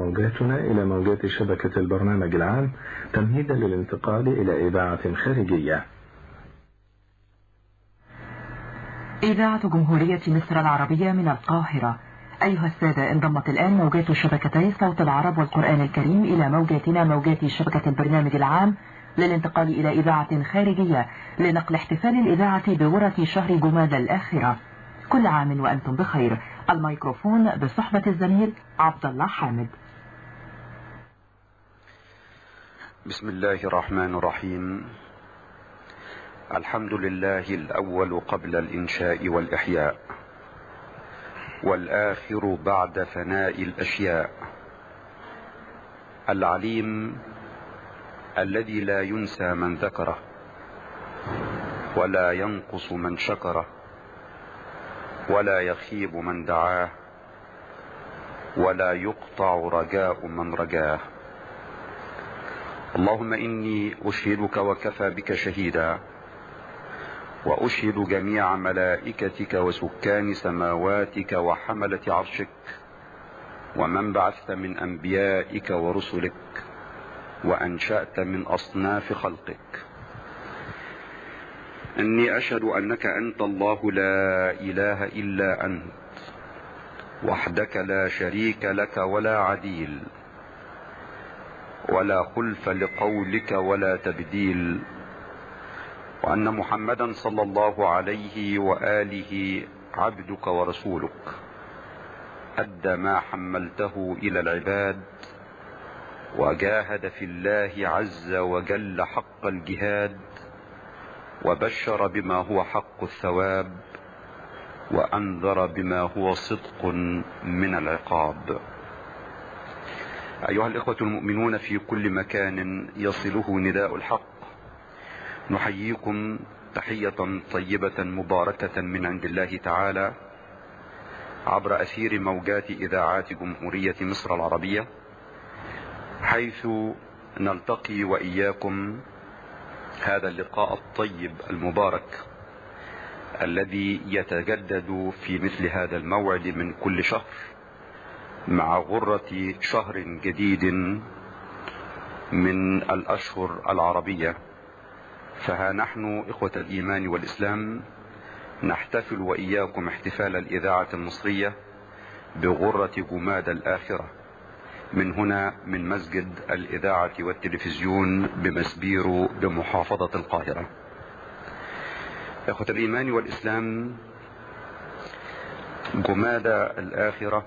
موجاتنا إلى موجات شبكة البرنامج العام تمهيدا للانتقال إلى إذاعة خارجية. إذاعة جمهورية مصر العربية من القاهرة. أيها السادة، انضمت الآن موجات شبكتي صوت العرب والقرآن الكريم إلى موجاتنا موجات شبكة البرنامج العام للانتقال إلى إذاعة خارجية لنقل احتفال الإذاعة بورة شهر جماد الآخرة. كل عام وأنتم بخير. الميكروفون بصحبة الزميل عبد الله حامد. بسم الله الرحمن الرحيم. الحمد لله الأول قبل الإنشاء والإحياء، والآخر بعد فناء الأشياء، العليم الذي لا ينسى من ذكره ولا ينقص من شكره ولا يخيب من دعاه ولا يقطع رجاء من رجاه. اللهم إني أشهدك وكفى بك شهيدا، وأشهد جميع ملائكتك وسكان سماواتك وحملة عرشك ومن بعثت من أنبيائك ورسلك وأنشأت من أصناف خلقك، إني أشهد أنك أنت الله لا إله إلا أنت وحدك لا شريك لك ولا عديل ولا خلف لقولك ولا تبديل، وأن محمدا صلى الله عليه وآله عبدك ورسولك أدى ما حملته إلى العباد وجاهد في الله عز وجل حق الجهاد وبشر بما هو حق الثواب وأنذر بما هو صدق من العقاب. أيها الإخوة المؤمنون في كل مكان يصله نداء الحق، نحييكم تحية طيبة مباركة من عند الله تعالى عبر أثير موجات إذاعات جمهورية مصر العربية، حيث نلتقي وإياكم هذا اللقاء الطيب المبارك الذي يتجدد في مثل هذا الموعد من كل شهر مع غرة شهر جديد من الأشهر العربية. فها نحن إخوة الإيمان والإسلام نحتفل وإياكم احتفال الإذاعة المصرية بغرة جماد الآخرة من هنا من مسجد الإذاعة والتلفزيون بمسبيرو بمحافظة القاهرة. إخوة الإيمان والإسلام، جماد الآخرة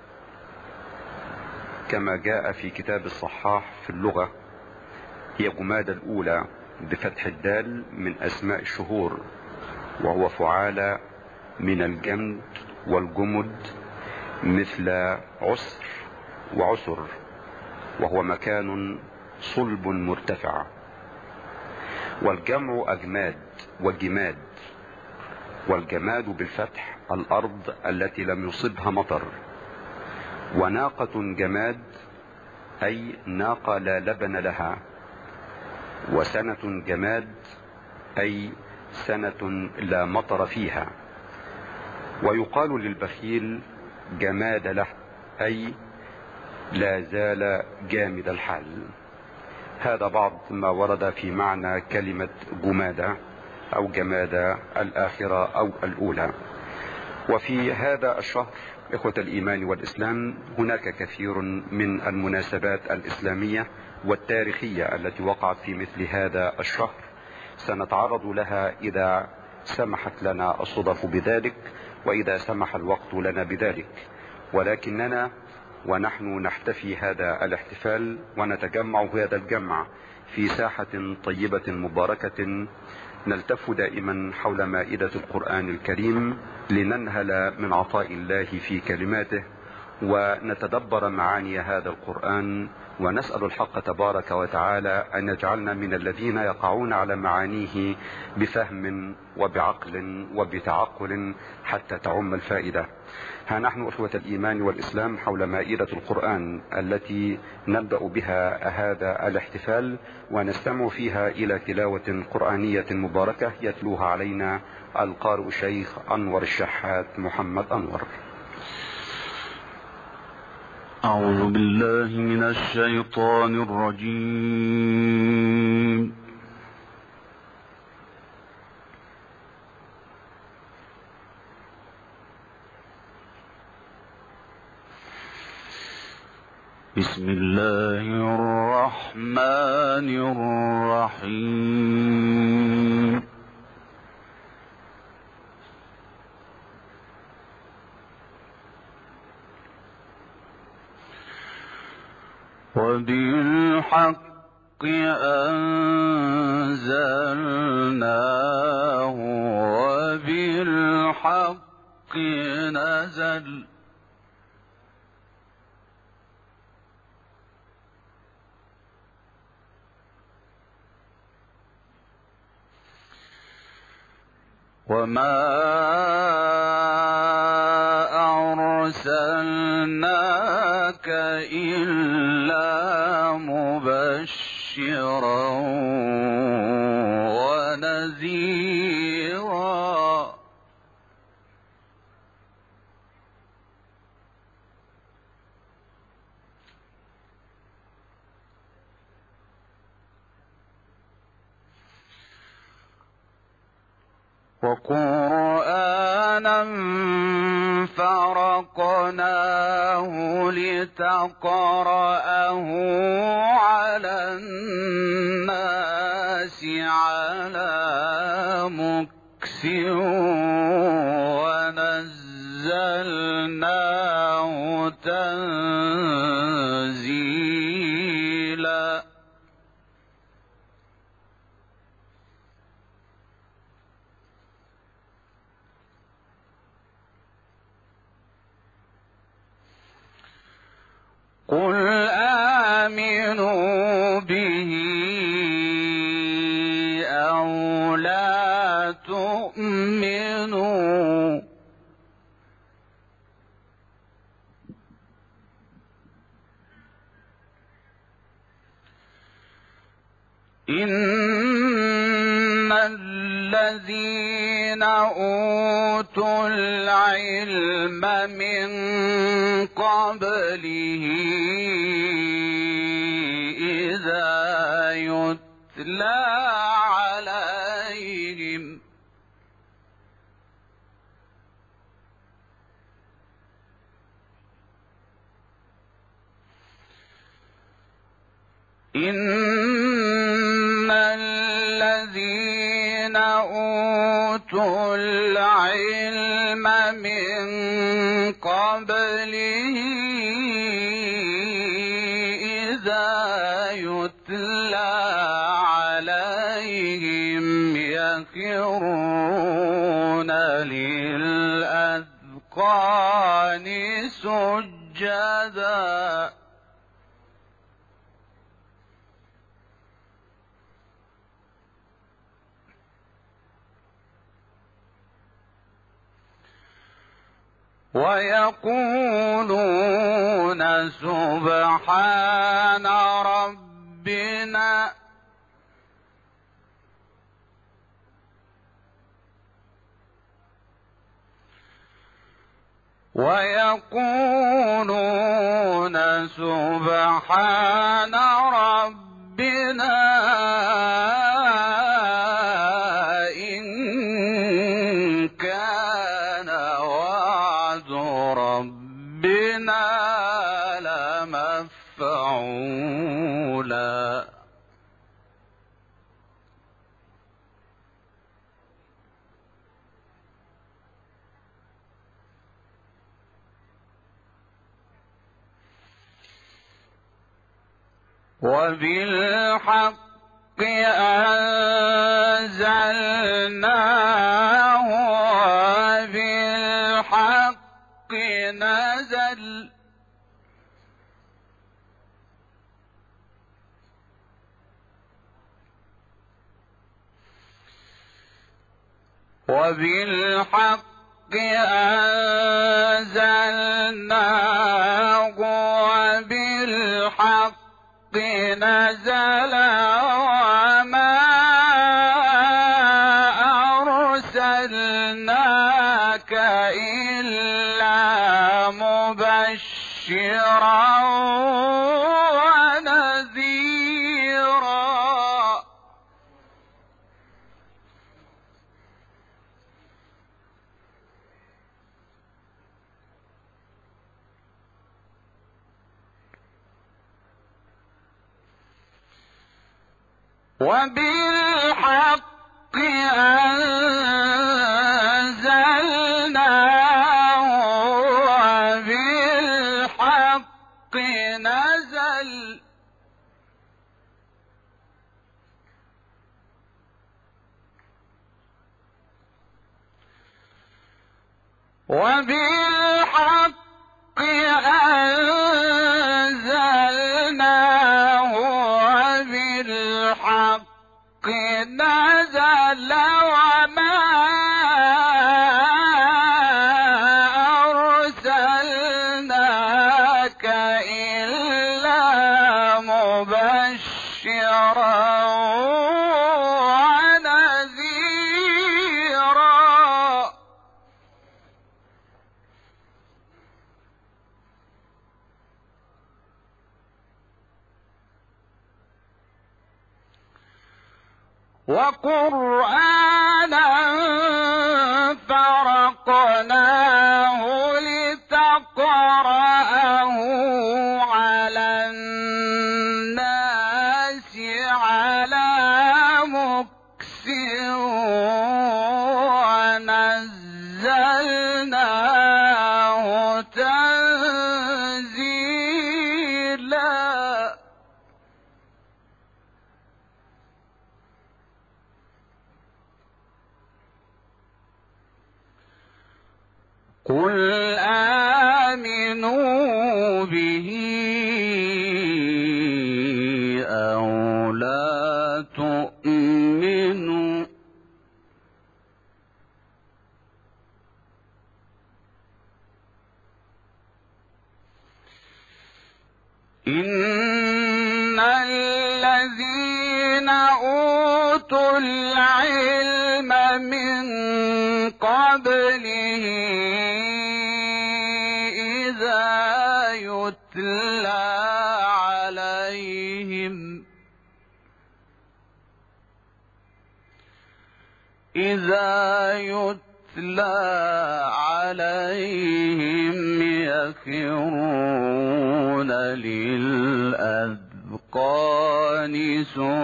كما جاء في كتاب الصحاح في اللغة هي جماد الأولى بفتح الدال من أسماء الشهور، وهو فعال من الجمد والجمد مثل عسر وعسر، وهو مكان صلب مرتفع. والجمع أجماد وجماد، والجماد بالفتح الأرض التي لم يصبها مطر. وناقة جماد أي ناقة لا لبن لها. وسنة جماد أي سنة لا مطر فيها. ويقال للبخيل جماد له أي لا زال جامد الحال. هذا بعض ما ورد في معنى كلمة جمادة أو جمادة الآخرة أو الأولى. وفي هذا الشهر إخوة الإيمان والإسلام هناك كثير من المناسبات الإسلامية والتاريخية التي وقعت في مثل هذا الشهر، سنتعرض لها إذا سمحت لنا الصدف بذلك وإذا سمح الوقت لنا بذلك. ولكننا ونحن نحتفي هذا الاحتفال ونتجمع هذا الجمع في ساحة طيبة مباركة، نلتف دائما حول مائدة القرآن الكريم لننهل من عطاء الله في كلماته ونتدبر معاني هذا القرآن، ونسأل الحق تبارك وتعالى أن يجعلنا من الذين يقعون على معانيه بفهم وبعقل وبتعقل حتى تعم الفائدة. ها نحن أخوة الإيمان والإسلام حول مائدة القرآن التي نبدأ بها هذا الاحتفال، ونستمع فيها إلى تلاوة قرآنية مباركة يتلوها علينا القارئ الشيخ أنور الشحات محمد أنور. أعوذ بالله من الشيطان الرجيم. بسم الله الرحمن الرحيم. وبالحق أنزلناه وبالحق نزل وما أرسلناك إلا مبشرا ونذيرا. وقرآنا فرقناه لتقرأه على الناس على مكث ونزلناه تنزيلا. قل آمنوا به أو لا تؤمنوا إن الذين أوتوا العلم من قبله إذا يتلى عليهم إن الذين أوتوا العلم من قبله إذا يتلى عليهم يخرون للأذقان سجدا. ويقولون سبحان ربنا إن كان وعد ربنا لمفعولا. وبالحق أنزلناه وبالحق نزل وبالحق أنزلناه وبالحق نزل وما أرسلناك إلا مبشرا وبالحق أنزلناه وبالحق نزل وبالحق أنزلناه وبالحق نزل وما أرسلناك إلا مبشرا ونذيرا وقرآنا فرقناه لتقرأه على الناس على مكث ونزلناه تنزيلا قل آمنوا به أو لا تؤمنوا إن الذين أوتوا العلم من قبله إذا يتلى عليهم يخرون للأذقان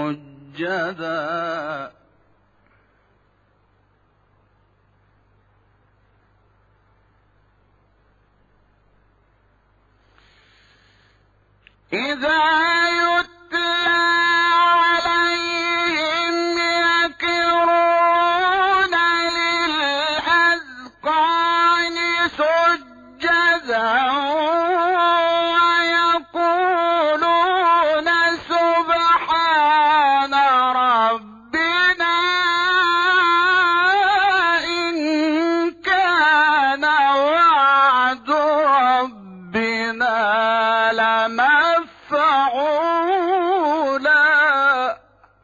سجدا إذا يتلى عليهم يخرون للأذقان سجدا ويقولون سبحان ربنا إن كان وعد ربنا لمفعولا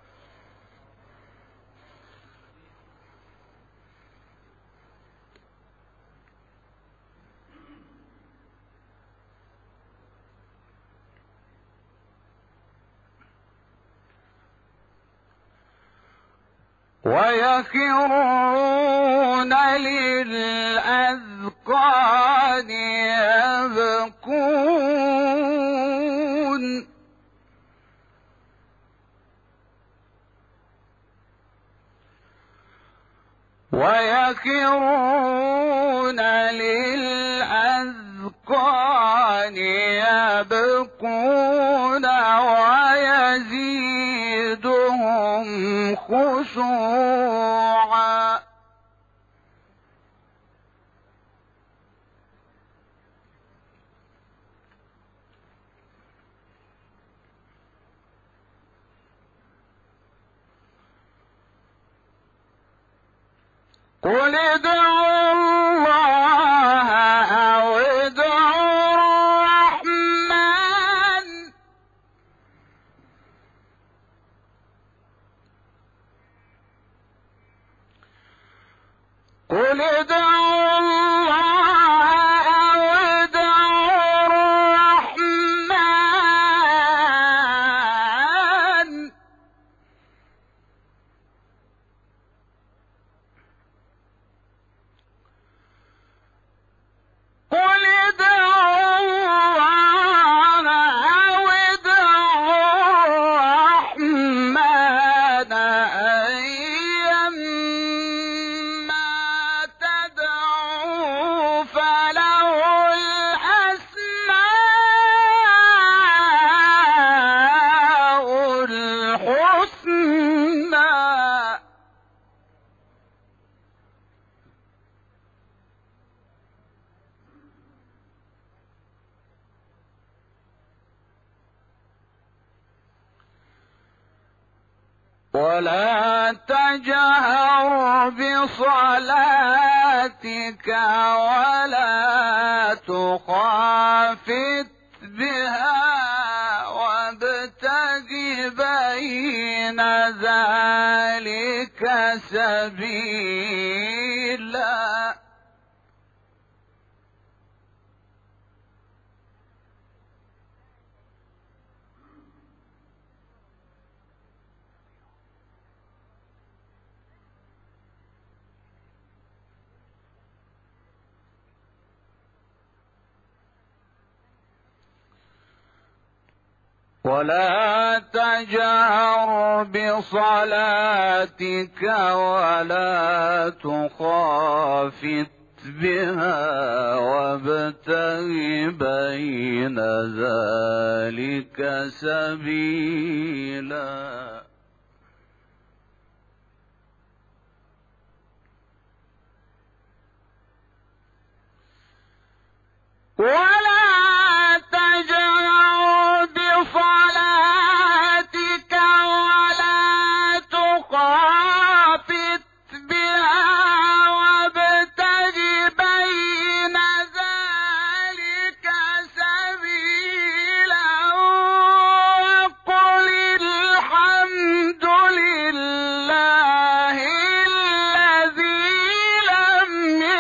ويخرون للأذقان يبكون ويخرون للأذقان يبكون ويزيدهم خشوعا قل ادعوا الله أو ادعوا الرحمن قل ادعوا الله أو ادعوا الرحمن ولا تجهر بصلاتك ولا تخافت بها وابتغ بين ذلك سبيلا. ولا تجهر بصلاتك ولا تخافت بها وابتغ بين ذلك سبيلا. ولا تجهر بصلاتك ولا تخافت بها وابتغ بين ذلك سبيلا. وقل الحمد لله الذي لم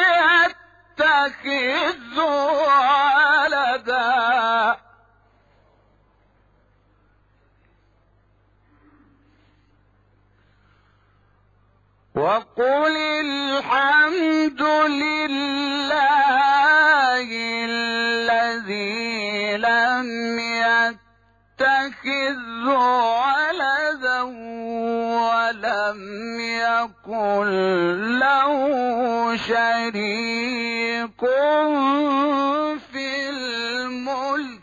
يتخذ ولدا وقل الحمد لله الذي لم يتخذ ولدا ولم يكن له شريك في الملك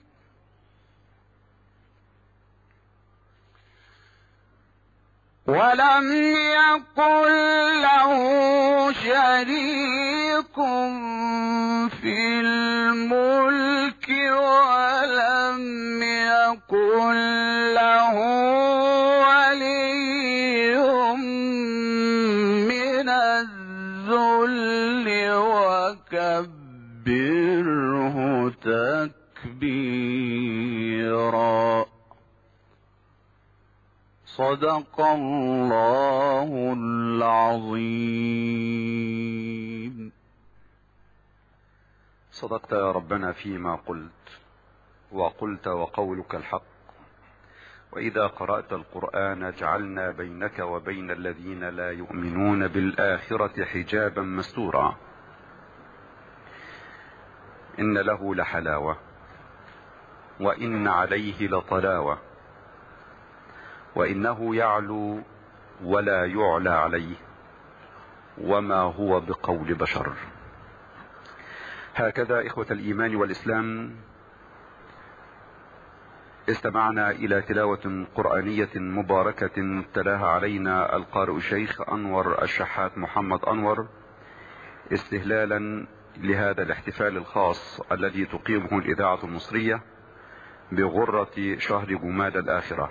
ولم يكن له شريك في الملك ولم يكن له ولي من الذل وكبره تكبيرا. صدق الله العظيم. صدقت يا ربنا فيما قلت، وقلت وقولك الحق. وإذا قرأت القرآن جعلنا بينك وبين الذين لا يؤمنون بالآخرة حجابا مستورا. إن له لحلاوة وإن عليه لطلاوة وإنه يعلو ولا يعلى عليه وما هو بقول بشر. هكذا إخوة الإيمان والإسلام استمعنا إلى تلاوة قرآنية مباركة تلاها علينا القارئ الشيخ أنور الشحات محمد أنور، استهلالا لهذا الاحتفال الخاص الذي تقيمه الإذاعة المصرية بغرة شهر جماد الآخرة.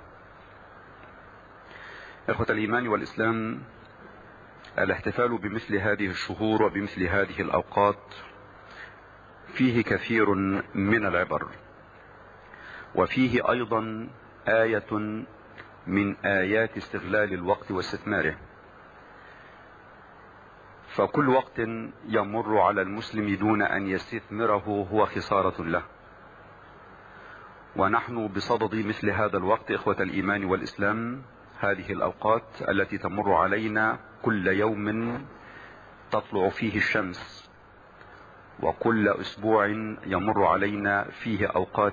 إخوة الإيمان والإسلام، الاحتفال بمثل هذه الشهور وبمثل هذه الأوقات فيه كثير من العبر، وفيه أيضا آية من آيات استغلال الوقت واستثماره. فكل وقت يمر على المسلم دون أن يستثمره هو خسارة له، ونحن بصدد مثل هذا الوقت إخوة الإيمان والإسلام. هذه الأوقات التي تمر علينا كل يوم تطلع فيه الشمس، وكل أسبوع يمر علينا فيه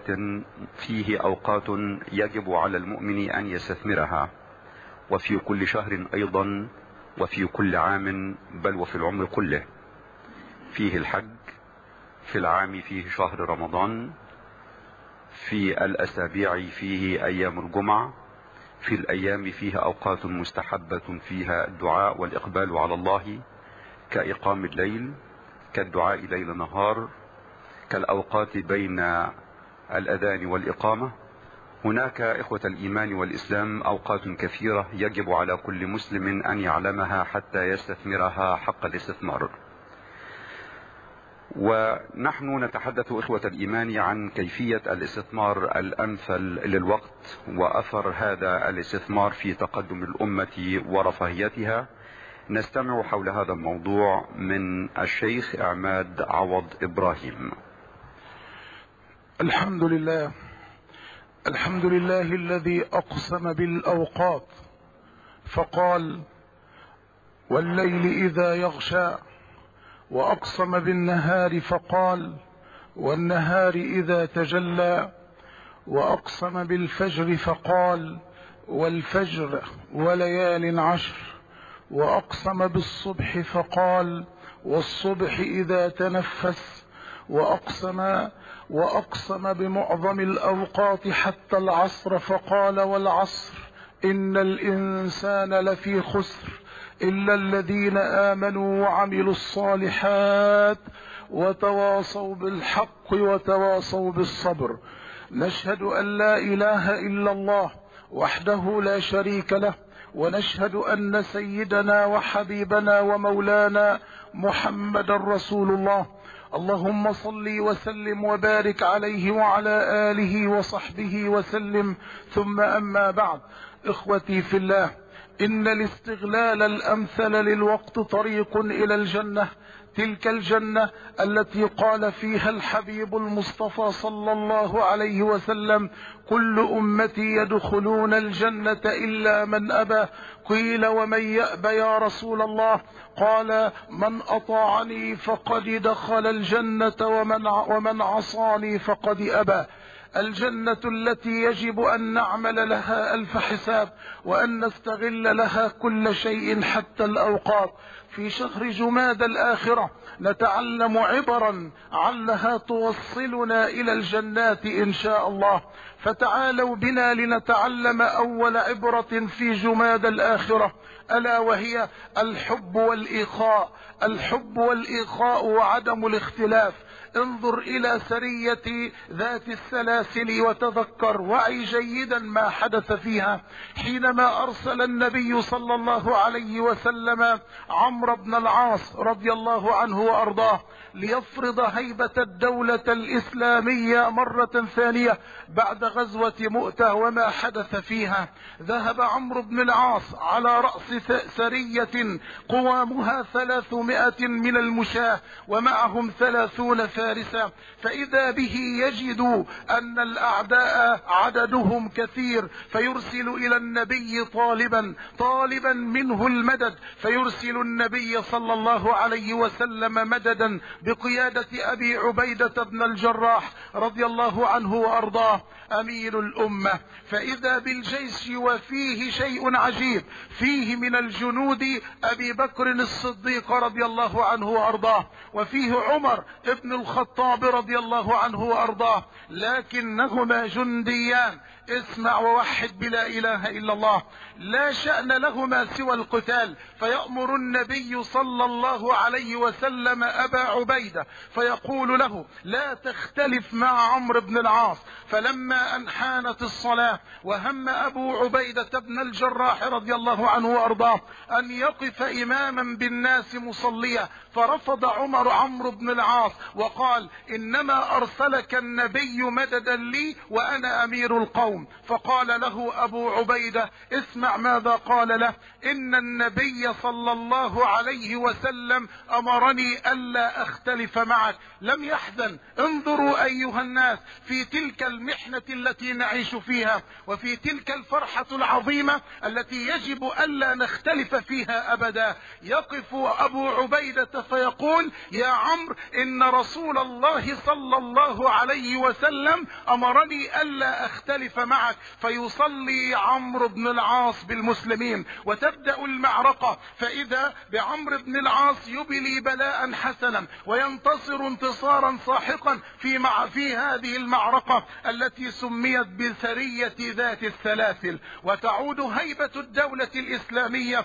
أوقات يجب على المؤمن أن يستثمرها، وفي كل شهر أيضا، وفي كل عام، بل وفي العمر كله. فيه الحج، في العام فيه شهر رمضان، في الأسابيع فيه أيام الجمعة، في الأيام فيها أوقات مستحبة فيها الدعاء والإقبال على الله، كإقام الليل، كالدعاء ليل نهار، كالأوقات بين الأذان والإقامة، هناك إخوة الإيمان والإسلام أوقات كثيرة يجب على كل مسلم أن يعلمها حتى يستثمرها حق الاستثمار. ونحن نتحدث إخوة الإيمان عن كيفية الاستثمار الأمثل للوقت وأثر هذا الاستثمار في تقدم الأمة ورفاهيتها. نستمع حول هذا الموضوع من الشيخ عماد عوض إبراهيم. الحمد لله. الحمد لله الذي أقسم بالأوقات فقال والليل إذا يغشى، وأقسم بالنهار فقال والنهار إذا تجلى، وأقسم بالفجر فقال والفجر وليال عشر، وأقسم بالصبح فقال والصبح إذا تنفس، وأقسم بمعظم الأوقات حتى العصر فقال والعصر إن الإنسان لفي خسر إلا الذين آمنوا وعملوا الصالحات وتواصوا بالحق وتواصوا بالصبر. نشهد أن لا إله إلا الله وحده لا شريك له، ونشهد أن سيدنا وحبيبنا ومولانا محمد رسول الله. اللهم صل وسلم وبارك عليه وعلى آله وصحبه وسلم. ثم أما بعد، إخوتي في الله، إن الاستغلال الأمثل للوقت طريق إلى الجنة، تلك الجنة التي قال فيها الحبيب المصطفى صلى الله عليه وسلم كل أمتي يدخلون الجنة إلا من أبى. قيل ومن يأبى يا رسول الله؟ قال من أطاعني فقد دخل الجنة ومن عصاني فقد أبى. الجنة التي يجب أن نعمل لها ألف حساب، وأن نستغل لها كل شيء حتى الأوقات. في شهر جماد الآخرة نتعلم عبرا علها توصلنا إلى الجنات إن شاء الله. فتعالوا بنا لنتعلم أول عبرة في جماد الآخرة، ألا وهي الحب والإخاء. الحب والإخاء وعدم الاختلاف. انظر إلى سرية ذات السلاسل وتذكر، وعي جيدا ما حدث فيها حينما أرسل النبي صلى الله عليه وسلم عمرو بن العاص رضي الله عنه وأرضاه ليفرض هيبة الدولة الإسلامية مرة ثانية بعد غزوة مؤتة وما حدث فيها. ذهب عمرو بن العاص على رأس سرية قوامها 300 من المشاة ومعهم 30 فارسا، فإذا به يجد أن الأعداء عددهم كثير، فيرسل إلى النبي طالبا منه المدد، فيرسل النبي صلى الله عليه وسلم مددا بقيادة أبي عبيدة بن الجراح رضي الله عنه وأرضاه أمين الأمة. فإذا بالجيش وفيه شيء عجيب، فيه من الجنود أبي بكر الصديق رضي الله عنه وأرضاه، وفيه عمر ابن الخطاب رضي الله عنه وأرضاه، لكنهما جنديان. اسمع ووحد بلا إله إلا الله. لا شأن لهما سوى القتال، فيأمر النبي صلى الله عليه وسلم أبا عبيدة فيقول له لا تختلف مع عمرو بن العاص. فلما أن حانت الصلاة وهم أبو عبيدة بن الجراح رضي الله عنه وأرضاه أن يقف إماما بالناس مصليا، فرفض عمرو بن العاص وقال إنما أرسلك النبي مددا لي وأنا أمير القوم. فقال له أبو عبيدة اسمع ماذا قال له: إن النبي صلى الله عليه وسلم أمرني ألا أختلف معك. لم يحزن. انظروا أيها الناس في تلك المحنة التي نعيش فيها، وفي تلك الفرحة العظيمة التي يجب ألا نختلف فيها أبدا، يقف أبو عبيدة فيقول يا عمرو إن رسول الله صلى الله عليه وسلم أمرني ألا أختلف معك. فيصلي عمرو بن العاص بالمسلمين وتبدأ المعركة، فإذا بعمرو بن العاص يبلي بلاء حسنا وينتصر انتصارا ساحقا في هذه المعركة التي سميت بسرية ذات السلاسل. وتعود هيبة الدولة الإسلامية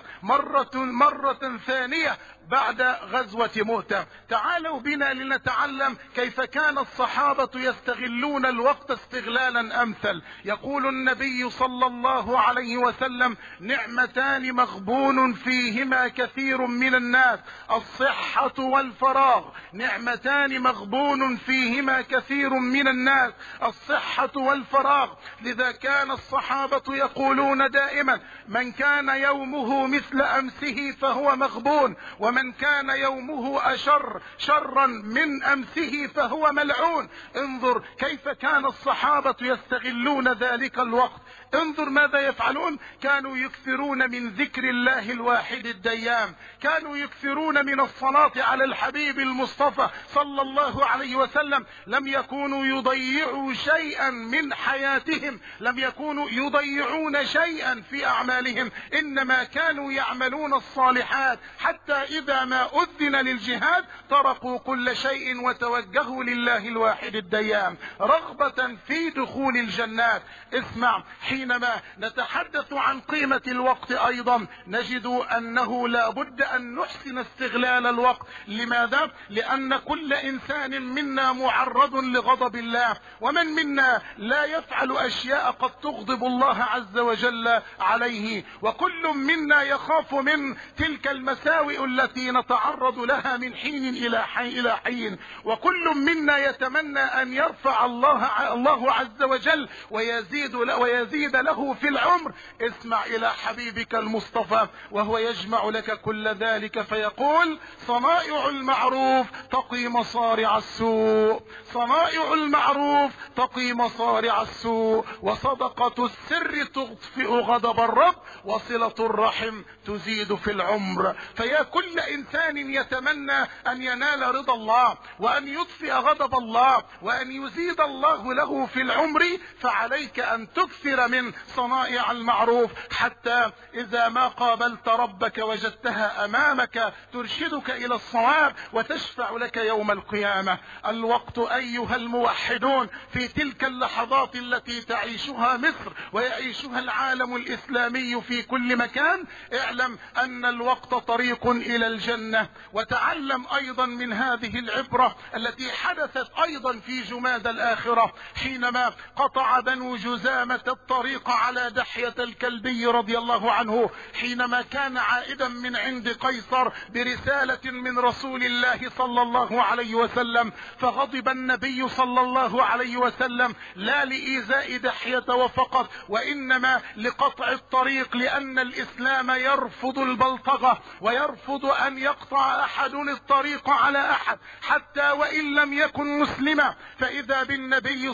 مرة ثانية بعد غزوة مؤتة. تعالوا بنا لنتعلم كيف كان الصحابة يستغلون الوقت استغلالا أمثل. يقول النبي صلى الله عليه وسلم: نعمتان مغبون فيهما كثير من الناس، الصحة والفراغ. نعمتان مغبون فيهما كثير من الناس، الصحة والفراغ. لذا كان الصحابة يقولون دائما: من كان يومه مثل أمسه فهو مغبون، ومن كان يومه شرا من أمسه فهو ملعون. انظر كيف كان الصحابة يستغلون ذلك الوقت. انظر ماذا يفعلون. كانوا يكثرون من ذكر الله الواحد الديان، كانوا يكثرون من الصلاة على الحبيب المصطفى صلى الله عليه وسلم. لم يكونوا يضيعوا شيئا من حياتهم، لم يكونوا يضيعون شيئا في أعمالهم، إنما كانوا يعملون الصالحات، حتى إذا ما أذن للجهاد تركوا كل شيء وتوجهوا لله الواحد الديان رغبة في دخول الجنات. اسمع، حينما نتحدث عن قيمة الوقت أيضا نجد أنه لا بد أن نحسن استغلال الوقت. لماذا؟ لأن كل إنسان منا معرض لغضب الله، ومن منا لا يفعل أشياء قد تغضب الله عز وجل عليه، وكل منا يخاف من تلك المساوئ التي نتعرض لها من حين إلى حين، وكل منا يتمنى أن يرفع الله عز وجل ويزيد له في العمر. اسمع إلى حبيبك المصطفى وهو يجمع لك كل ذلك فيقول: صنائع المعروف تقي مصارع السوء، صنائع المعروف تقي مصارع السوء، وصدقة السر تطفئ غضب الرب، وصلة الرحم تزيد في العمر. فيا كل إنسان يتمنى أن ينال رضا الله، وأن يطفئ غضب الله، وأن يزيد الله له في العمر، فعليك أن تكثر من صنائع المعروف، حتى إذا ما قابلت ربك وجدتها أمامك ترشدك إلى الصواب وتشفع لك يوم القيامة. الوقت أيها الموحدون في تلك اللحظات التي تعيشها مصر ويعيشها العالم الإسلامي في كل مكان، اعلم أن الوقت طريق إلى الجنة. وتعلم أيضا من هذه العبرة التي حدثت أيضا في جماد الآخرة، حينما قطع بنو جزامة الطريق على دحية الكلبي رضي الله عنه، حينما كان عائدا من عند قيصر برسالة من رسول الله صلى الله عليه وسلم. فغضب النبي صلى الله عليه وسلم لا لإيذاء دحية وفقط، وإنما لقطع الطريق، لأن الإسلام يرفض البلطغة ويرفض أن يقطع أحد الطريق على أحد حتى وإن لم يكن مسلما. فإذا بالنبي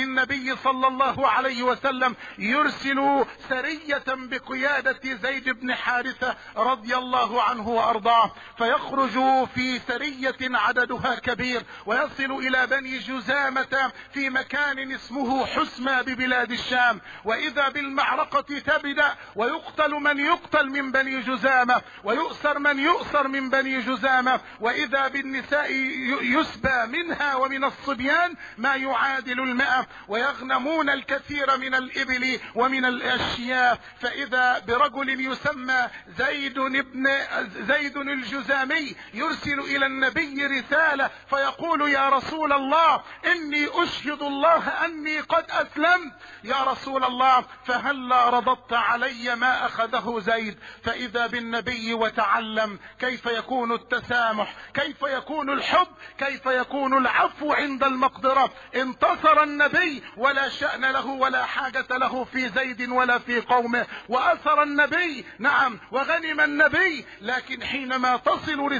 صلى الله عليه وسلم يرسل سرية بقيادة زيد بن حارثة رضي الله عنه وأرضاه، فيخرج في سرية عددها كبير ويصل إلى بني جزامة في مكان اسمه حسمى ببلاد الشام. وإذا بالمعركة تبدأ، ويقتل من يقتل من بني جزامة، ويؤسر من يؤسر من بني جزامة، وإذا بالنساء يسبى منها ومن الصبيان ما يعادل 100، ويغنمون الكثير من الإبل ومن الأشياء. فإذا برجل يسمى زيد الجزامي يرسل إلى النبي رسالة فيقول: يا رسول الله، إني أشهد الله أني قد أسلمت. يا رسول الله، فهلا رضضت علي ما أخذه زيد. فإذا بالنبي وتعلم كيف يكون التسامح، كيف يكون الحب، كيف يكون العفو عند المقدرة. انتصر النبي ولا شأن له ولا حاجة له في زيد ولا في قومه، وأثر النبي نعم وغنم النبي. لكن حينما تصل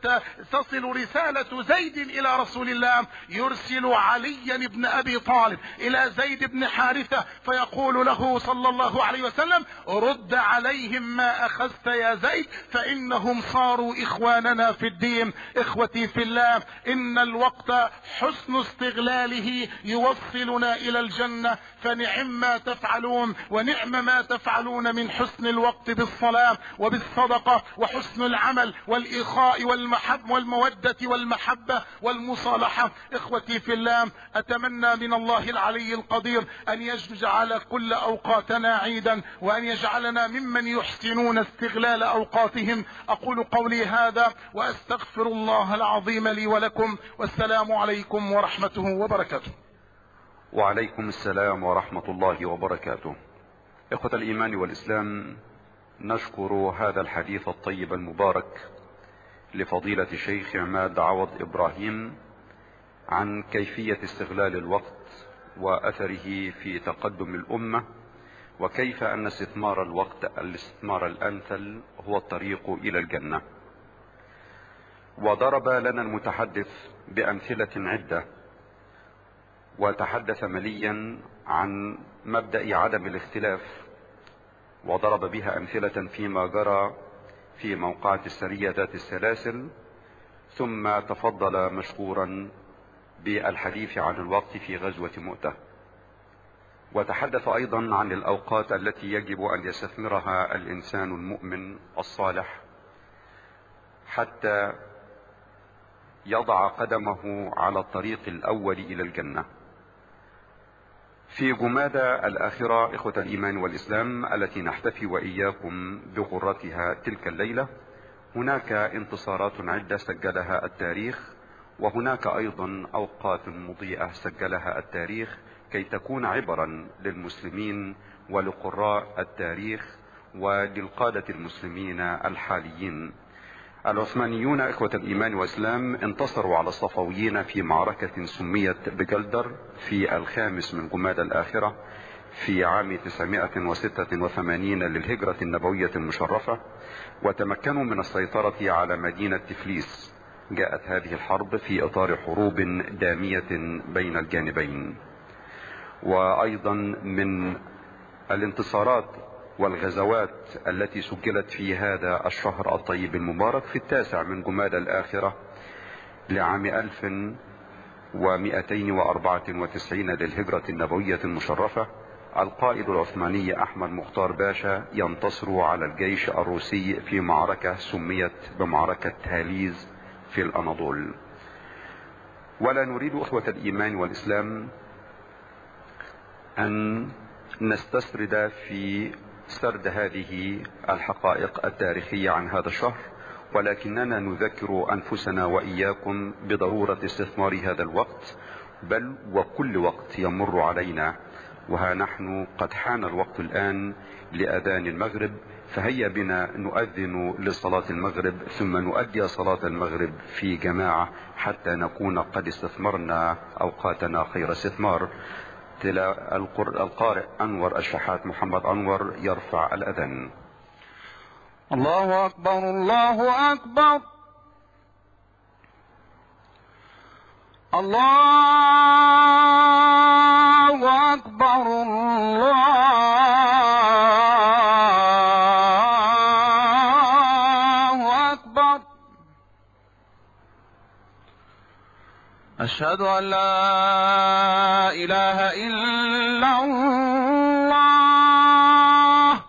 رسالة زيد إلى رسول الله، يرسل علي بن أبي طالب إلى زيد بن حارثة فيقول له صلى الله عليه وسلم: رد عليهم ما أخذت يا زيد، فإنهم صاروا إخواننا في الدين. إخوتي في الله، إن الوقت حسن استغلاله يوصلنا إلى الجنة، فنعم ما تفعلون ونعم ما تفعلون من حسن الوقت بالصلاة وبالصدقة وحسن العمل والإخاء والمودة والمحبة والمصالحة. إخوتي في الله، أتمنى من الله العلي القدير أن يجعل كل أوقاتنا عيدا، وأن يجعلنا ممن يحسنون استغلال أوقاتهم. أقول قولي هذا وأستغفر الله العظيم لي ولكم، والسلام عليكم ورحمته وبركاته. وعليكم السلام ورحمة الله وبركاته. إخوة الإيمان والإسلام، نشكر هذا الحديث الطيب المبارك لفضيلة الشيخ عماد عوض إبراهيم عن كيفية استغلال الوقت وأثره في تقدم الأمة، وكيف أن استثمار الوقت الاستثمار الأمثل هو الطريق إلى الجنة. وضرب لنا المتحدث بأمثلة عدة، وتحدث مليا عن مبدأ عدم الاختلاف، وضرب بها أمثلة فيما جرى في موقعة السرية ذات السلاسل، ثم تفضل مشكورا بالحديث عن الوقت في غزوة مؤتة، وتحدث أيضا عن الأوقات التي يجب أن يستثمرها الإنسان المؤمن الصالح حتى يضع قدمه على الطريق الأول إلى الجنة. في جمادى الآخرة إخوة الإيمان والإسلام التي نحتفي وإياكم بغرتها تلك الليلة، هناك انتصارات عدة سجلها التاريخ، وهناك أيضا أوقات مضيئة سجلها التاريخ كي تكون عبرا للمسلمين ولقراء التاريخ وللقادة المسلمين الحاليين. العثمانيون إخوة الإيمان والإسلام انتصروا على الصفويين في معركة سميت بجلدر في 5 من جمادى الآخرة في عام 986 للهجرة النبوية المشرفة، وتمكنوا من السيطرة على مدينة تفليس. جاءت هذه الحرب في إطار حروب دامية بين الجانبين. وأيضا من الانتصارات والغزوات التي سجلت في هذا الشهر الطيب المبارك في 9 من جمادى الآخرة لعام 1294 للهجرة النبوية المشرفة، القائد العثماني أحمد مختار باشا ينتصر على الجيش الروسي في معركة سميت بمعركة هاليز في الأناضول. ولا نريد إخوة الإيمان والإسلام أن نستسرد في سرد هذه الحقائق التاريخية عن هذا الشهر، ولكننا نذكر أنفسنا وإياكم بضرورة استثمار هذا الوقت، بل وكل وقت يمر علينا. وها نحن قد حان الوقت الآن لأذان المغرب، فهيا بنا نؤذن لصلاة المغرب ثم نؤدي صلاة المغرب في جماعة حتى نكون قد استثمرنا أوقاتنا خير استثمار. القارئ أنور الشحات محمد أنور يرفع الأذان. الله أكبر الله أكبر الله أكبر الله أكبر. أشهد أن لا إله إلا الله.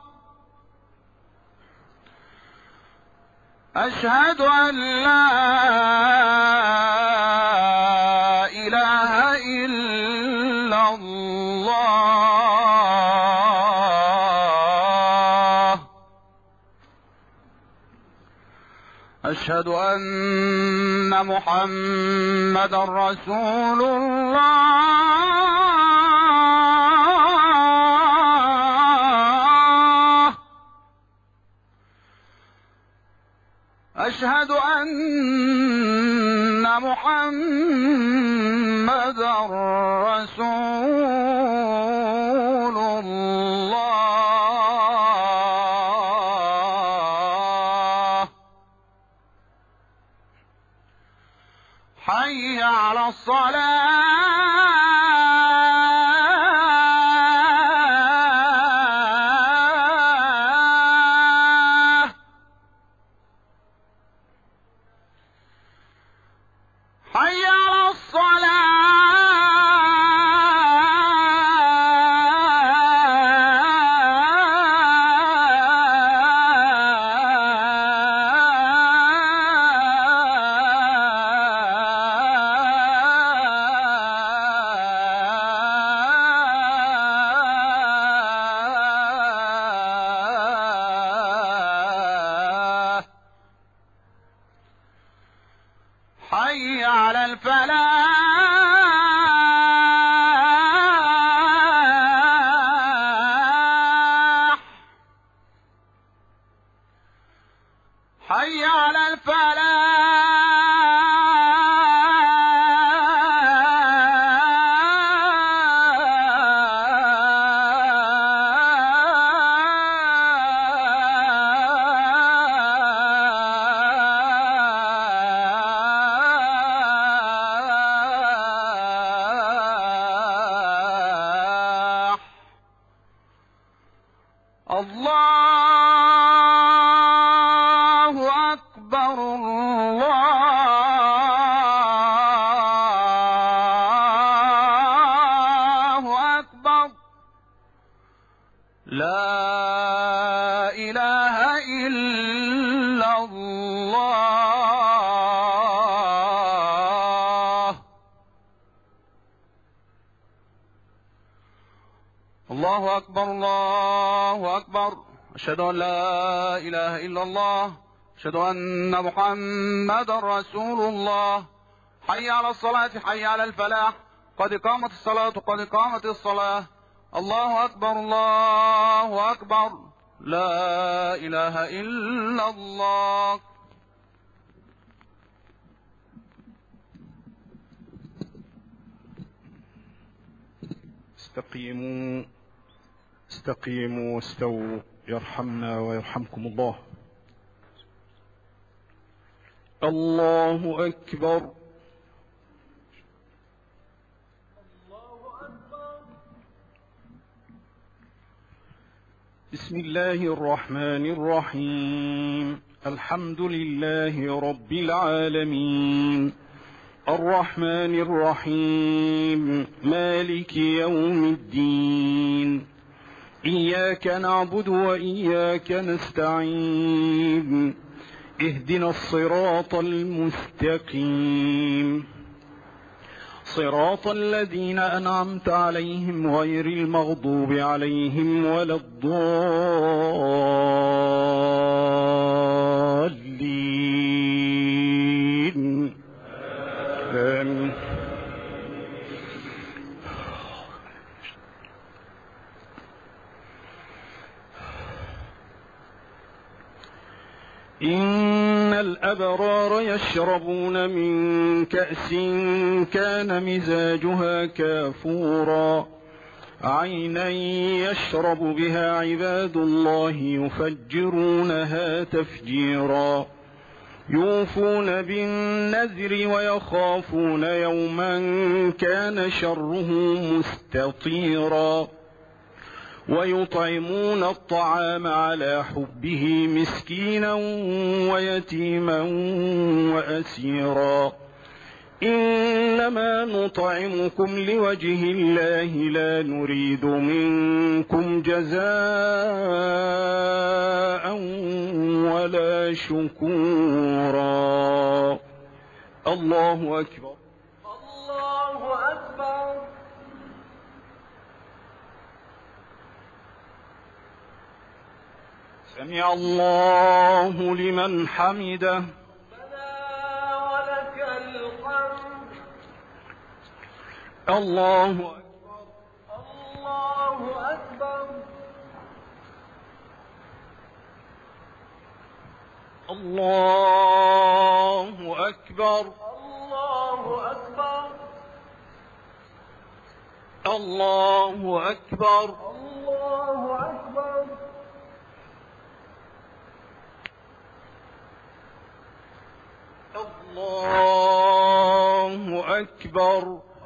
أشهد أن لا إله إلا الله. أشهد أن محمدا رسول الله. أشهد أن محمدا رسول الله. حي على الصلاة. حي على حي على الفلاح. الله أكبر الله أكبر لا إله إلا الله الله أكبر الله أكبر أشهد أن لا إله إلا الله أشهد أن محمدا رسول الله حي على الصلاة حي على الفلاح قد قامت الصلاة قد قامت الصلاة الله أكبر الله أكبر لا إله إلا الله استقيموا استقيموا واستووا يرحمنا ويرحمكم الله. الله أكبر بسم الله الرحمن الرحيم الحمد لله رب العالمين الرحمن الرحيم مالك يوم الدين إياك نعبد وإياك نستعين اهدنا الصراط المستقيم صراط الذين أنعمت عليهم غير المغضوب عليهم ولا الضالين آمين. إن الأبرار يشربون من كأس كان مزاجها كافورا عينا يشرب بها عباد الله يفجرونها تفجيرا يوفون بالنذر ويخافون يوما كان شره مستطيرا ويطعمون الطعام على حبه مسكينا ويتيما وأسيرا إنما نطعمكم لوجه الله لا نريد منكم جزاء ولا شكورا. الله أكبر الله أكبر سمع الله لمن حمده ربنا ولك الحمد الله أكبر الله أكبر الله أكبر الله أكبر الله أكبر الله أكبر الله أكبر.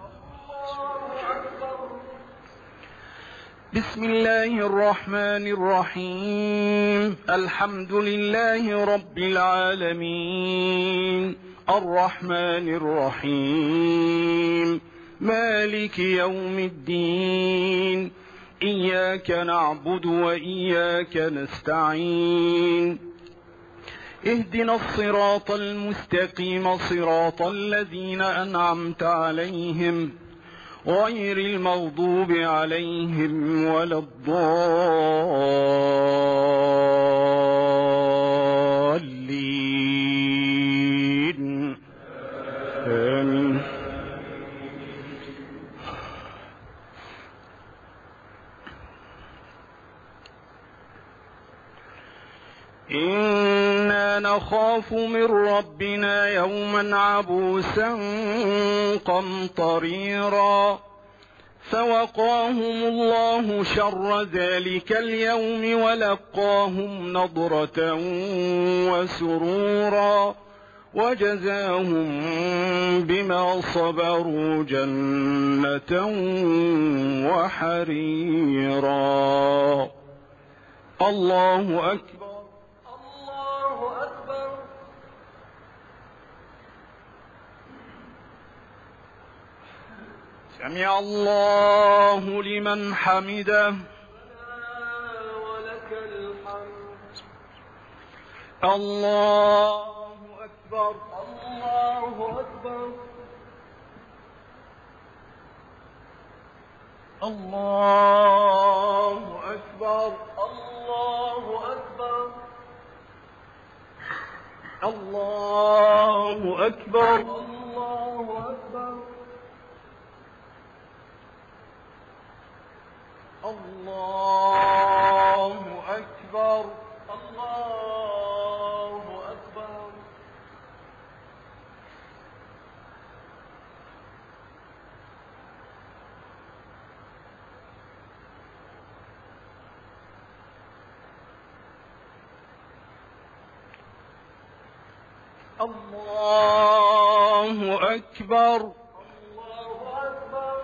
بسم الله الرحمن الرحيم الحمد لله رب العالمين الرحمن الرحيم مالك يوم الدين إياك نعبد وإياك نستعين اهدنا الصراط المستقيم صراط الذين أنعمت عليهم غير المغضوب عليهم ولا الضالين آمين. إنا نخاف من ربنا يوما عبوسا قمطريرا فوقاهم الله شر ذلك اليوم ولقاهم نضرة وسرورا وجزاهم بما صبروا جنة وحريرا. الله أكبر الله أكبر. سمع الله لمن حمده. ولك الحمد. الله أكبر الله أكبر. الله أكبر الله أكبر. الله أكبر الله أكبر. الله أكبر. الله أكبر. الله أكبر. الله أكبر.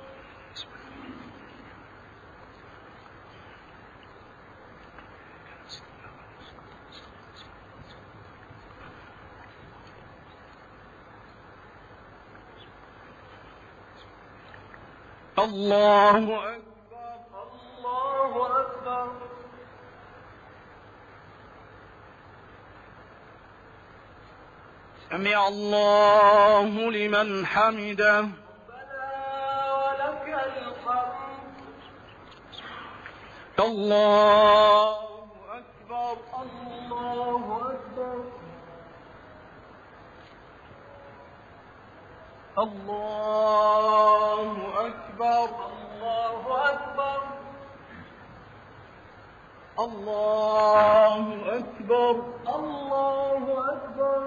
الله أكبر. الله أكبر. سمع الله لمن حمده. ولك الحمد. الله أكبر. الله أكبر. الله أكبر. الله أكبر. الله أكبر. الله أكبر.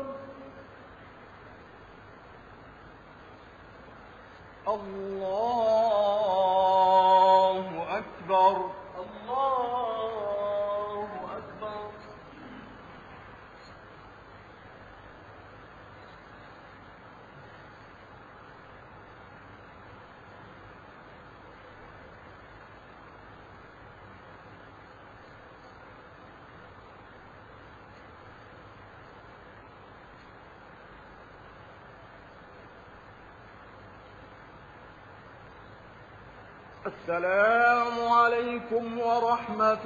الله أكبر. الله أكبر. السلام عليكم ورحمة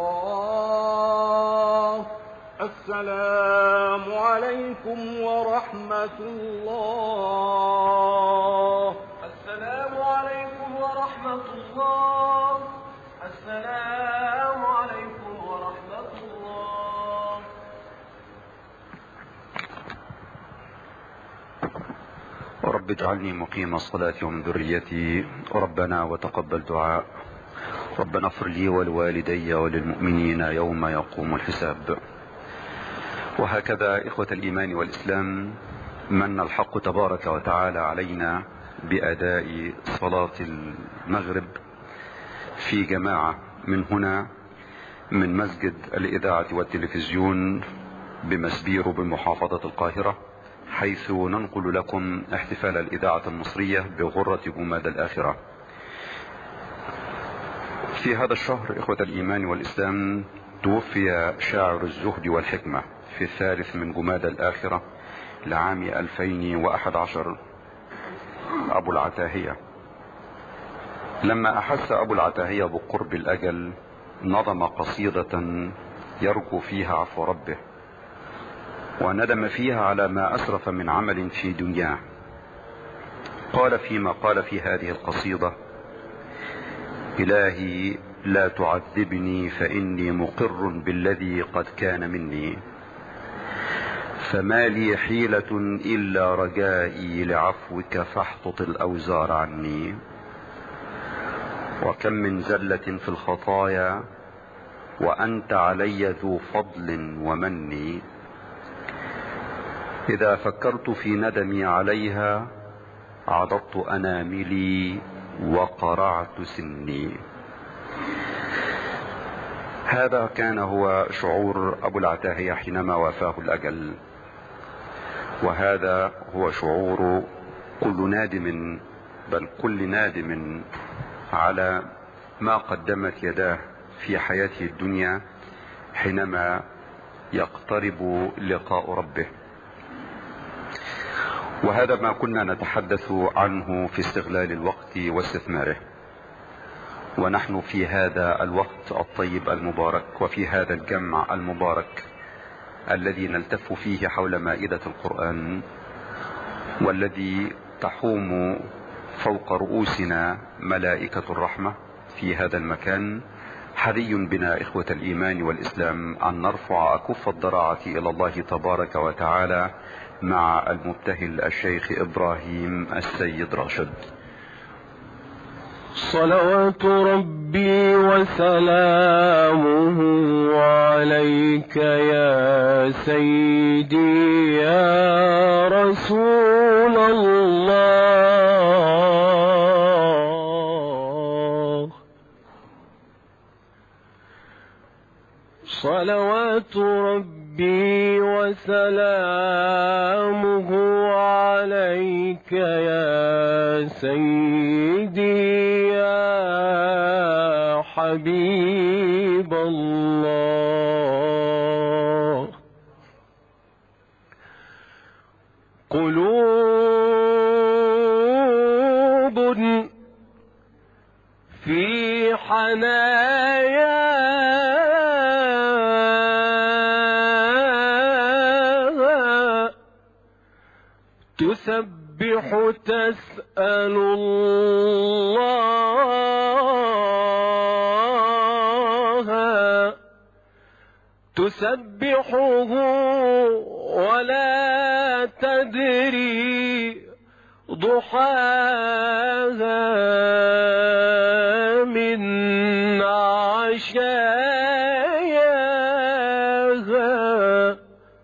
الله. السلام عليكم ورحمة الله. السلام عليكم ورحمة الله. السلام عليكم ورحمة الله. رب اجعلني مقيم الصلاة ومن ذريتي، ربنا وتقبل دعاء، ربنا اغفر لي ولوالدي وللمؤمنين يوم يقوم الحساب. وهكذا إخوة الإيمان والإسلام من الحق تبارك وتعالى علينا بأداء صلاة المغرب في جماعة من هنا من مسجد الإذاعة والتلفزيون بمسبيرو بمحافظة القاهرة، حيث ننقل لكم احتفال الإذاعة المصرية بغرة جماد الآخرة. في هذا الشهر إخوة الإيمان والإسلام توفي شاعر الزهد والحكمة في 3 من جماد الآخرة لعام 2011 أبو العتاهية. لما أحس أبو العتاهية بقرب الأجل نظم قصيدة يرجو فيها عفو ربه، وندم فيها على ما أسرف من عمل في دنياه. قال فيما قال في هذه القصيدة: إلهي لا تعذبني فإني مقر بالذي قد كان مني، فما لي حيلة إلا رجائي لعفوك فاحطط الأوزار عني. وكم من زلة في الخطايا وأنت علي ذو فضل ومني، إذا فكرت في ندمي عليها عضضت أناملي وقرعت سني. هذا كان هو شعور أبو العتاهية حينما وافاه الأجل، وهذا هو شعور كل نادم، بل كل نادم على ما قدمت يداه في حياته الدنيا حينما يقترب لقاء ربه. وهذا ما كنا نتحدث عنه في استغلال الوقت واستثماره. ونحن في هذا الوقت الطيب المبارك وفي هذا الجمع المبارك الذي نلتف فيه حول مائدة القرآن، والذي تحوم فوق رؤوسنا ملائكة الرحمة في هذا المكان، حري بنا إخوة الإيمان والإسلام أن نرفع أكف الضراعة إلى الله تبارك وتعالى مع المبتهل الشيخ إبراهيم السيد راشد. صلوات ربي وسلامه عليك يا سيدي يا رسول الله. صلوات ربي وسلامه عليك يا سيدي يا حبيب الله. قلوب في حناياها تسبح تسأل الله، تسبحه ولا تدري ضحاها من عشاياها.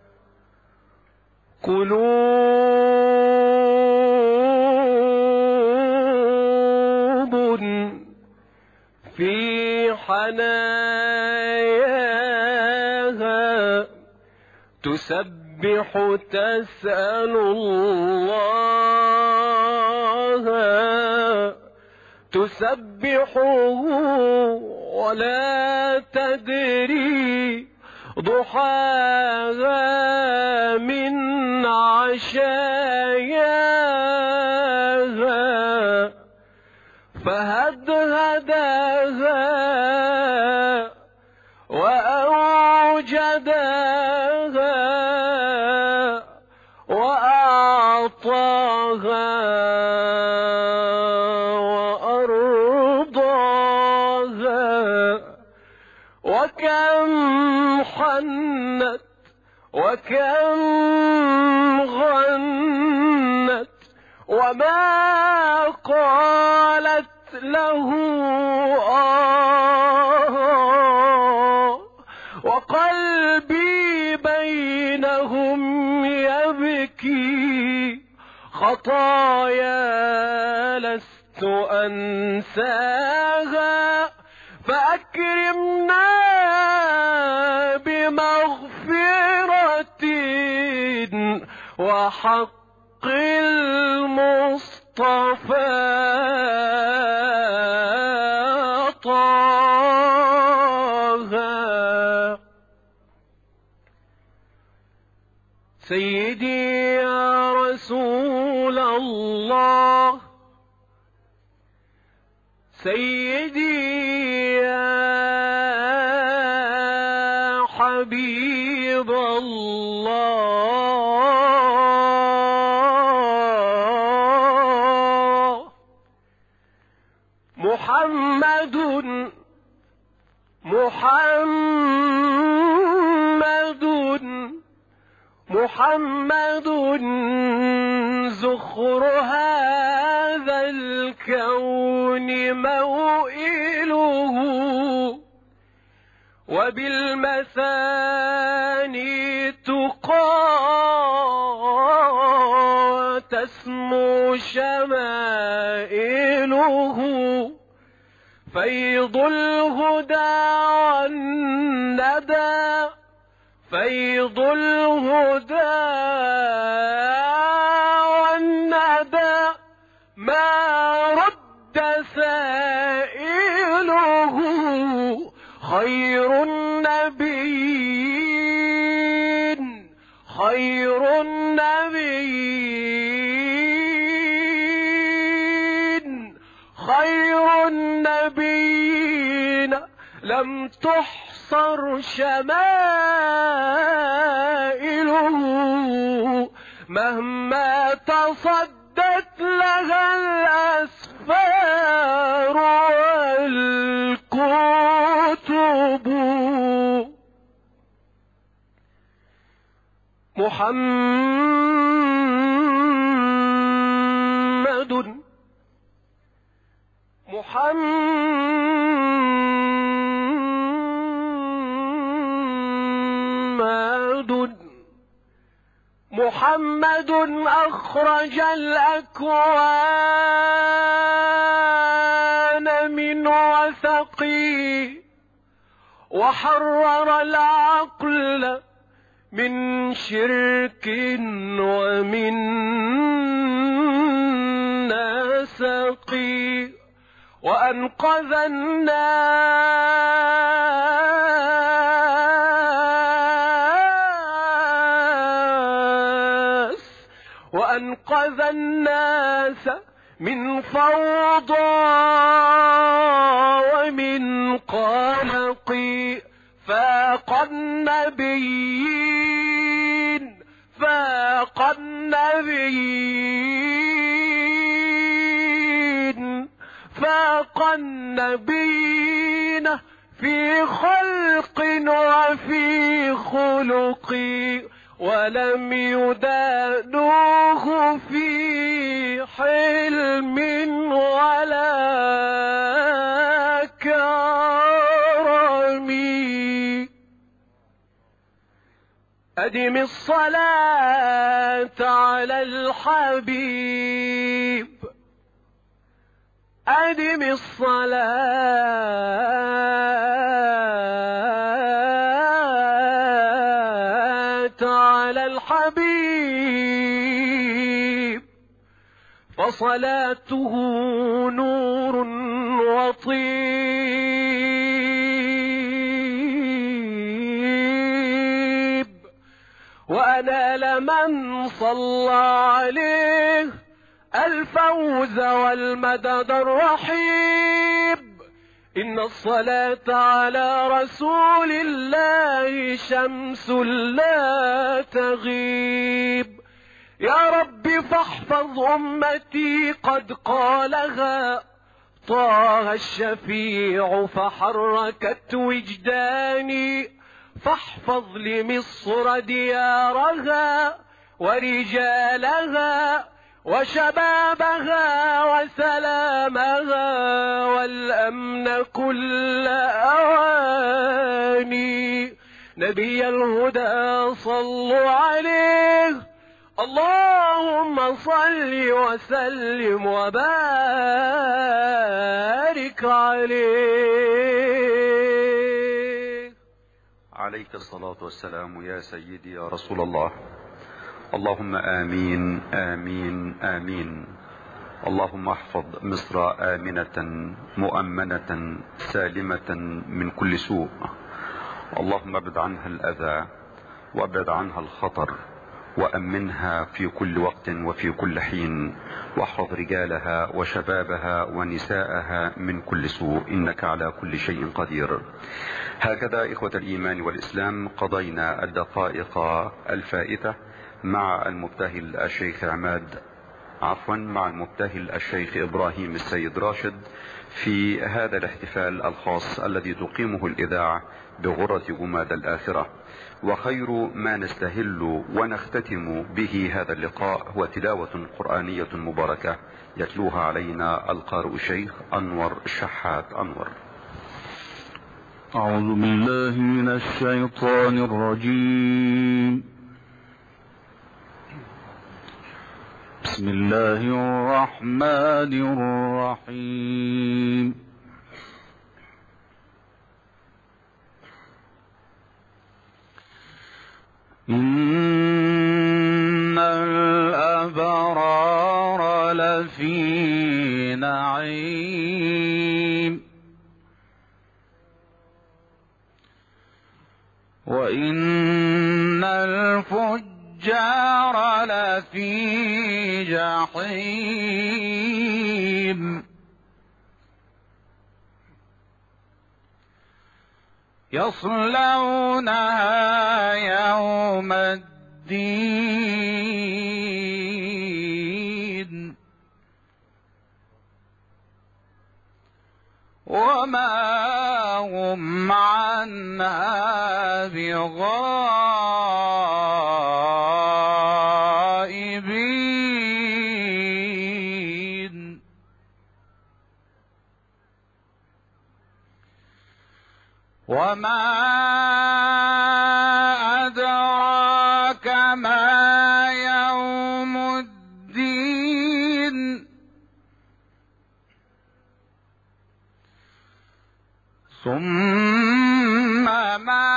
قلوب في حناياها تسبح تسأل الله، تسبحه ولا تدري ضحاها من عشاياها. فهدهدها وأوجدها وأعطاها وأرضاها. وكم حنت وكم غنت وما قالت له وقلبي بينهم يبكي خطايا لست أنساها. فأكرمنا بمغفرة وحق المصطفى طه. سيدي يا رسول الله، سيدي يا حبيب الله. محمد زخر هذا الكون موئله، وبالمثاني تقى تسمو شمائله. فيض الهدى والندى، فيض الهدى والندى ما رد سائله. خير النبيين خير النبيين خير النبيين لم تحصر شمائله مهما تصدت لها الأسفار والكتب. محمد محمد أخرج الأكوان من وثقي وحرر العقل من شرك ومن نسق وأنقذ الناس من فوضى ومن قلق فاق النبيين في خلق وفي خلق ولم يدانوه في حلم ولا كرم. أدم الصلاة على الحبيب أدم الصلاة على الحبيب فصلاته نور وطيب وأنال من صلى عليه الفوز والمدد الرحيب. إن الصلاة على رسول الله شمس لا تغيب. يا رب فاحفظ أمتي قد قالها طه الشفيع فحركت وجداني فاحفظ لمصر ديارها ورجالها وشبابها وسلامها والأمن كل أواني. نبي الهدى صلوا عليه اللهم صل وسلم وبارك عليه. عليك الصلاة والسلام يا سيدي يا رسول الله. اللهم آمين آمين آمين. اللهم احفظ مصر آمنة مؤمنة سالمة من كل سوء. اللهم ابعد عنها الأذى وابعد عنها الخطر وأمنها في كل وقت وفي كل حين واحفظ رجالها وشبابها ونساءها من كل سوء إنك على كل شيء قدير. هكذا إخوة الإيمان والإسلام قضينا الدقائق الفائتة مع المبتهل الشيخ إبراهيم السيد راشد في هذا الاحتفال الخاص الذي تقيمه الإذاعة بغرة جماد الآخرة. وخير ما نستهل ونختتم به هذا اللقاء هو تلاوة قرآنية مباركة يتلوها علينا القارئ الشيخ أنور الشحات. أنور. أعوذ بالله من الشيطان الرجيم. بسم الله الرحمن الرحيم. إن الأبرار لفي نعيم وإن الفجار لفي جحيم يصلونها يوم الدين وما هم عنها بغائبين وما أدراك ما يوم الدين ثم ما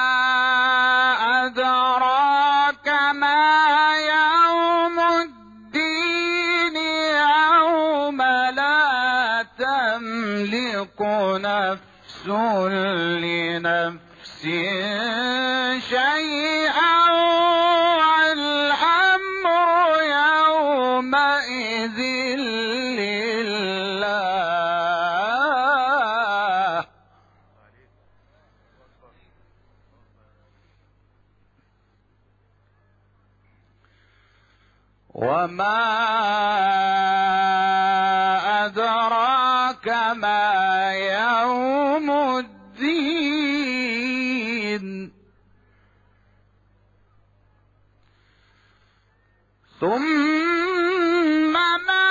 أدراك ما يوم الدين يوم لا تملك نفس لنفس شيئا والأمر يومئذ لله وما أدراك ما يوم الدين ثم ما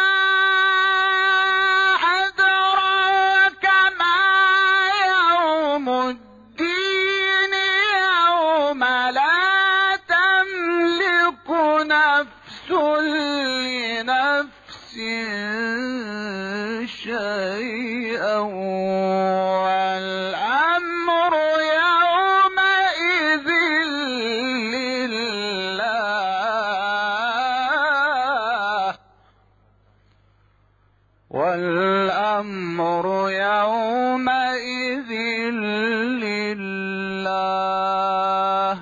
أدراك ما يوم الدين يوم لا تملك نفس لنفس شيئا والأمر يومئذ لله والأمر يومئذ لله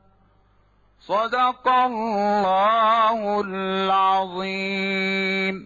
صدق الله العظيم.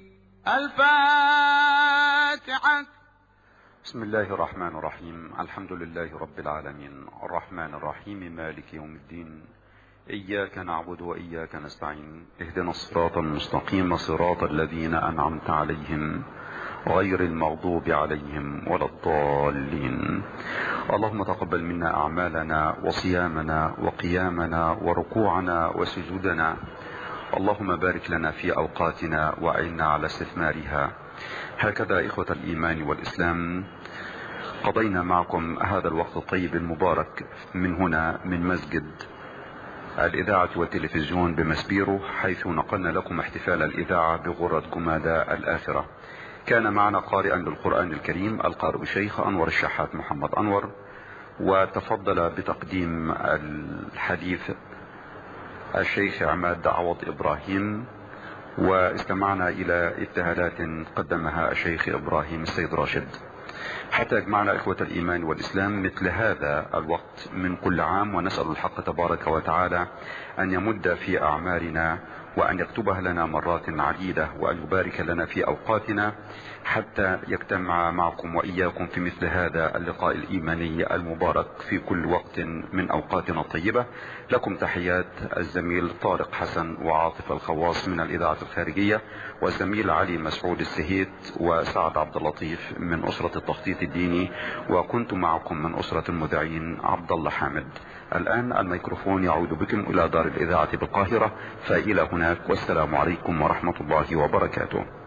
الفاتحة. بسم الله الرحمن الرحيم. الحمد لله رب العالمين الرحمن الرحيم مالك يوم الدين إياك نعبد وإياك نستعين اهدنا الصراط المستقيم صراط الذين أنعمت عليهم غير المغضوب عليهم ولا الضالين. اللهم تقبل منا أعمالنا وصيامنا وقيامنا وركوعنا وسجودنا. اللهم بارك لنا في أوقاتنا وأعنا على استثمارها. هكذا إخوة الإيمان والإسلام قضينا معكم هذا الوقت الطيب المبارك من هنا من مسجد الإذاعة والتلفزيون بمسبيرو، حيث نقلنا لكم احتفال الإذاعة بغرة جمادى الآخرة. كان معنا قارئا للقرآن الكريم القارئ الشيخ أنور الشحات محمد أنور، وتفضل بتقديم الحديث الشيخ عماد عوض إبراهيم، واستمعنا إلى ابتهالات قدمها الشيخ إبراهيم السيد راشد. حتى يجمعنا إخوة الإيمان والإسلام مثل هذا الوقت من كل عام، ونسأل الحق تبارك وتعالى أن يمد في أعمارنا وأن يكتبها لنا مرات عديدة وأن يبارك لنا في أوقاتنا حتى يجتمع معكم وإياكم في مثل هذا اللقاء الإيماني المبارك في كل وقت من أوقاتنا الطيبة. لكم تحيات الزميل طارق حسن وعاطف الخواص من الإذاعة الخارجية، والزميل علي مسعود السهيت وسعد عبد اللطيف من أسرة التخطيط الديني، وكنت معكم من أسرة المذيعين عبد الله حامد. الآن الميكروفون يعود بكم إلى دار الإذاعة بالقاهرة، فإلى هناك والسلام عليكم ورحمة الله وبركاته.